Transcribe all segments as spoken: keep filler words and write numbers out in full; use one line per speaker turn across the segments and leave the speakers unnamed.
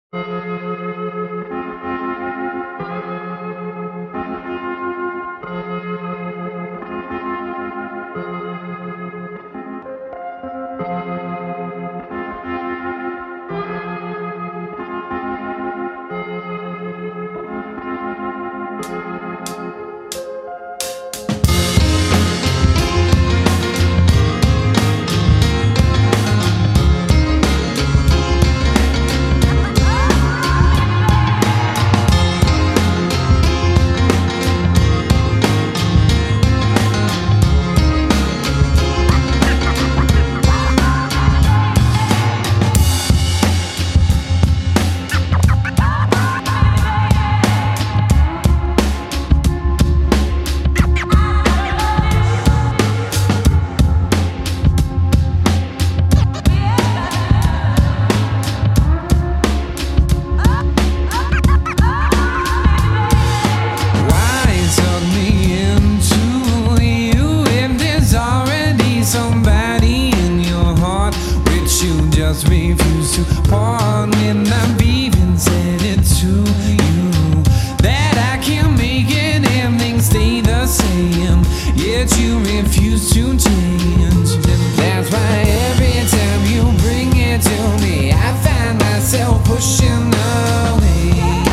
Just refuse to part when I've even said it to you, that I can't make it and things stay the same, yet you refuse to change. That's why every time you bring it to me, I find myself pushing away.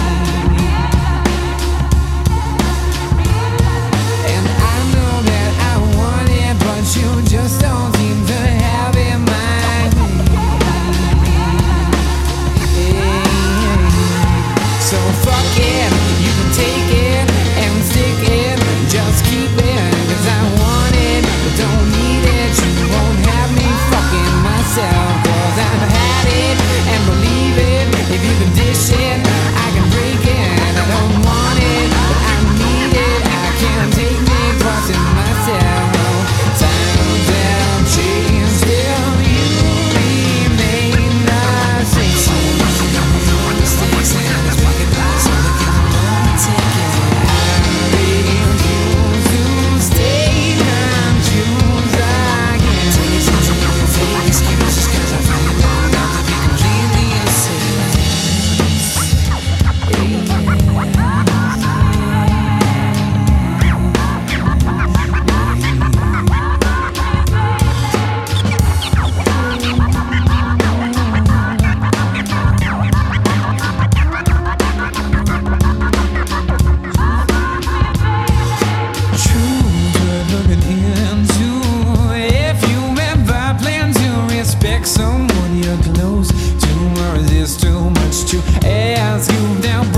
And I know that I want it, but you just don't seem to have it my So fuck it, you can take it and stick it, just keep it, cause I want it, but don't need it, you won't have me fucking myself, cause I've had it, and believe it, if you can dish it, I can break it, I don't want it, but I need it, I can't take me crossing myself, no, times have changed, still you remain the same. Someone you're close to, or is this too much to ask? You've now